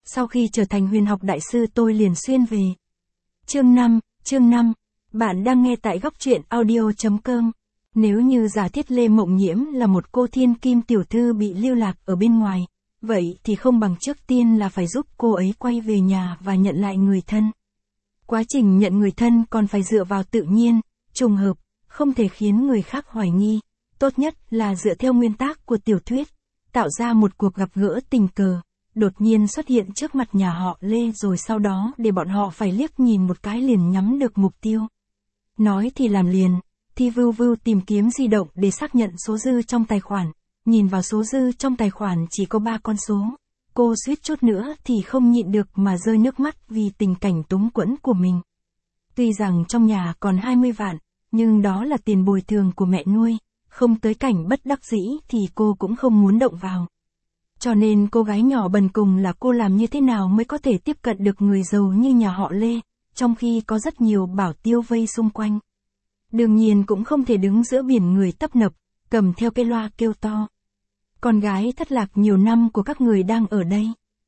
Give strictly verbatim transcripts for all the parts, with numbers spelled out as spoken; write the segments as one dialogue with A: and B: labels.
A: sau khi trở thành huyền học đại sư tôi liền xuyên về. Chương năm, chương năm, bạn đang nghe tại góc truyện audio chấm com. Nếu như giả thiết Lê Mộng Nhiễm là một cô thiên kim tiểu thư bị lưu lạc ở bên ngoài, vậy thì không bằng trước tiên là phải giúp cô ấy quay về nhà và nhận lại người thân. Quá trình nhận người thân còn phải dựa vào tự nhiên, trùng hợp, không thể khiến người khác hoài nghi, tốt nhất là dựa theo nguyên tắc của tiểu thuyết, tạo ra một cuộc gặp gỡ tình cờ, đột nhiên xuất hiện trước mặt nhà họ Lê rồi sau đó để bọn họ phải liếc nhìn một cái liền nhắm được mục tiêu. Nói thì làm liền, Thi Vưu Vưu tìm kiếm di động để xác nhận số dư trong tài khoản, nhìn vào số dư trong tài khoản chỉ có ba con số. Cô suýt chút nữa thì không nhịn được mà rơi nước mắt vì tình cảnh túng quẫn của mình. Tuy rằng trong nhà còn hai mươi vạn, nhưng đó là tiền bồi thường của mẹ nuôi, không tới cảnh bất đắc dĩ thì cô cũng không muốn động vào. Cho nên cô gái nhỏ bần cùng là cô làm như thế nào mới có thể tiếp cận được người giàu như nhà họ Lê, trong khi có rất nhiều bảo tiêu vây xung quanh. Đương nhiên cũng không thể đứng giữa biển người tấp nập, cầm theo cái loa kêu to. Con gái thất lạc nhiều năm của các người đang ở đây.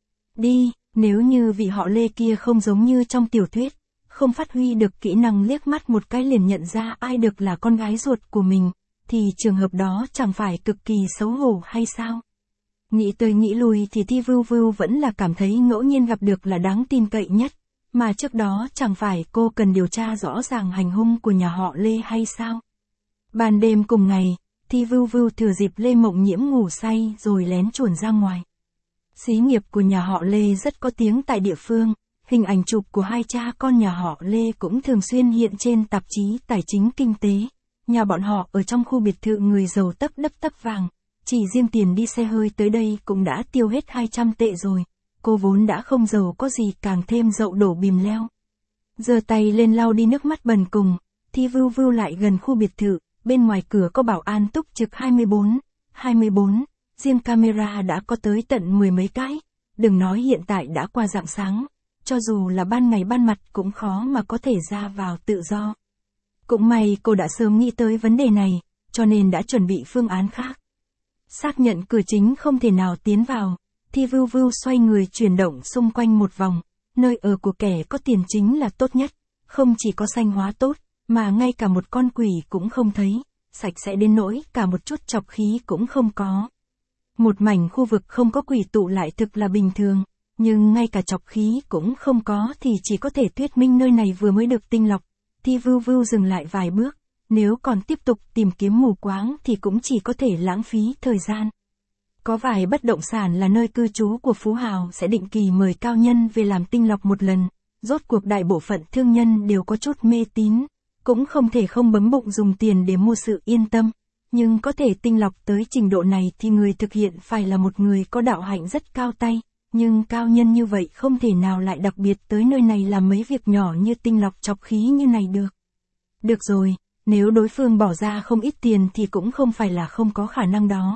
A: Đi, nếu như vị họ Lê kia không giống như trong tiểu thuyết, không phát huy được kỹ năng liếc mắt một cái liền nhận ra ai được là con gái ruột của mình, thì trường hợp đó chẳng phải cực kỳ xấu hổ hay sao? Nghĩ tới nghĩ lui thì Thi Vưu Vưu vẫn là cảm thấy ngẫu nhiên gặp được là đáng tin cậy nhất, mà trước đó chẳng phải cô cần điều tra rõ ràng hành hung của nhà họ Lê hay sao? Ban đêm cùng ngày, Thi Vưu Vưu thừa dịp Lê Mộng Nhiễm ngủ say rồi lén chuồn ra ngoài. Xí nghiệp của nhà họ Lê rất có tiếng tại địa phương, hình ảnh chụp của hai cha con nhà họ Lê cũng thường xuyên hiện trên tạp chí tài chính kinh tế. Nhà bọn họ ở trong khu biệt thự người giàu tấp đất tấp vàng, chỉ riêng tiền đi xe hơi tới đây cũng đã tiêu hết hai trăm tệ rồi. Cô vốn đã không giàu có gì càng thêm dậu đổ bìm leo. Giơ tay lên lau đi nước mắt bần cùng, Thi Vưu Vưu lại gần khu biệt thự, bên ngoài cửa có bảo an túc trực hai mươi bốn, hai mươi bốn, riêng camera đã có tới tận mười mấy cái, đừng nói hiện tại đã qua rạng sáng, cho dù là ban ngày ban mặt cũng khó mà có thể ra vào tự do. Cũng may cô đã sớm nghĩ tới vấn đề này, cho nên đã chuẩn bị phương án khác. Xác nhận cửa chính không thể nào tiến vào, Thi Vưu Vưu xoay người chuyển động xung quanh một vòng, nơi ở của kẻ có tiền chính là tốt nhất, không chỉ có xanh hóa tốt, mà ngay cả một con quỷ cũng không thấy, sạch sẽ đến nỗi cả một chút chọc khí cũng không có. Một mảnh khu vực không có quỷ tụ lại thực là bình thường, nhưng ngay cả chọc khí cũng không có thì chỉ có thể thuyết minh nơi này vừa mới được tinh lọc. Thi Vưu Vưu dừng lại vài bước, nếu còn tiếp tục tìm kiếm mù quáng thì cũng chỉ có thể lãng phí thời gian. Có vài bất động sản là nơi cư trú của phú hào sẽ định kỳ mời cao nhân về làm tinh lọc một lần, rốt cuộc đại bộ phận thương nhân đều có chút mê tín, cũng không thể không bấm bụng dùng tiền để mua sự yên tâm, nhưng có thể tinh lọc tới trình độ này thì người thực hiện phải là một người có đạo hạnh rất cao tay, nhưng cao nhân như vậy không thể nào lại đặc biệt tới nơi này làm mấy việc nhỏ như tinh lọc chọc khí như này được. Được rồi, nếu đối phương bỏ ra không ít tiền thì cũng không phải là không có khả năng đó.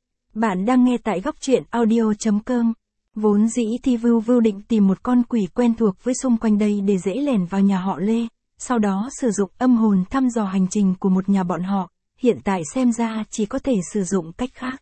A: Bạn đang nghe tại góc truyện audio chấm com. Vốn dĩ Thi Vưu Vưu định tìm một con quỷ quen thuộc với xung quanh đây để dễ lẻn vào nhà họ Lê, sau đó sử dụng âm hồn thăm dò hành trình của một nhà bọn họ, hiện tại xem ra chỉ có thể sử dụng cách khác.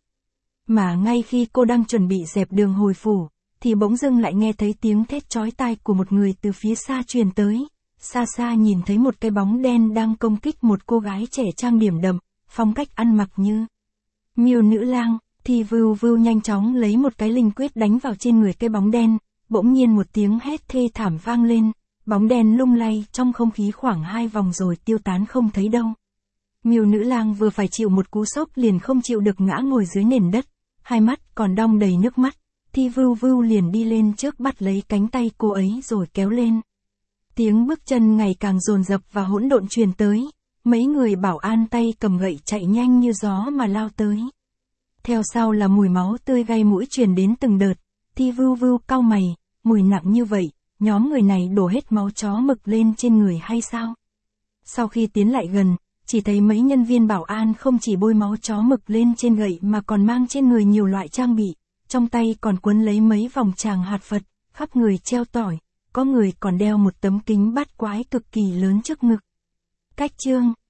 A: Mà ngay khi cô đang chuẩn bị dẹp đường hồi phủ, thì bỗng dưng lại nghe thấy tiếng thét chói tai của một người từ phía xa truyền tới. Xa xa nhìn thấy một cái bóng đen đang công kích một cô gái trẻ trang điểm đậm, phong cách ăn mặc như miêu nữ lang. Thì Vưu Vưu nhanh chóng lấy một cái linh quyết đánh vào trên người cái bóng đen, bỗng nhiên một tiếng hét thê thảm vang lên, bóng đen lung lay trong không khí khoảng hai vòng rồi tiêu tán không thấy đâu. Miêu nữ lang vừa phải chịu một cú sốc liền không chịu được ngã ngồi dưới nền đất, hai mắt còn đong đầy nước mắt, Thi Vưu Vưu liền đi lên trước bắt lấy cánh tay cô ấy rồi kéo lên. Tiếng bước chân ngày càng dồn dập và hỗn độn truyền tới, mấy người bảo an tay cầm gậy chạy nhanh như gió mà lao tới. Theo sau là mùi máu tươi gây mũi truyền đến từng đợt, Thi Vưu Vưu cau mày, mùi nặng như vậy, nhóm người này đổ hết máu chó mực lên trên người hay sao? Sau khi tiến lại gần, chỉ thấy mấy nhân viên bảo an không chỉ bôi máu chó mực lên trên gậy mà còn mang trên người nhiều loại trang bị, trong tay còn quấn lấy mấy vòng tràng hạt Phật, khắp người treo tỏi, có người còn đeo một tấm kính bát quái cực kỳ lớn trước ngực. Cách chương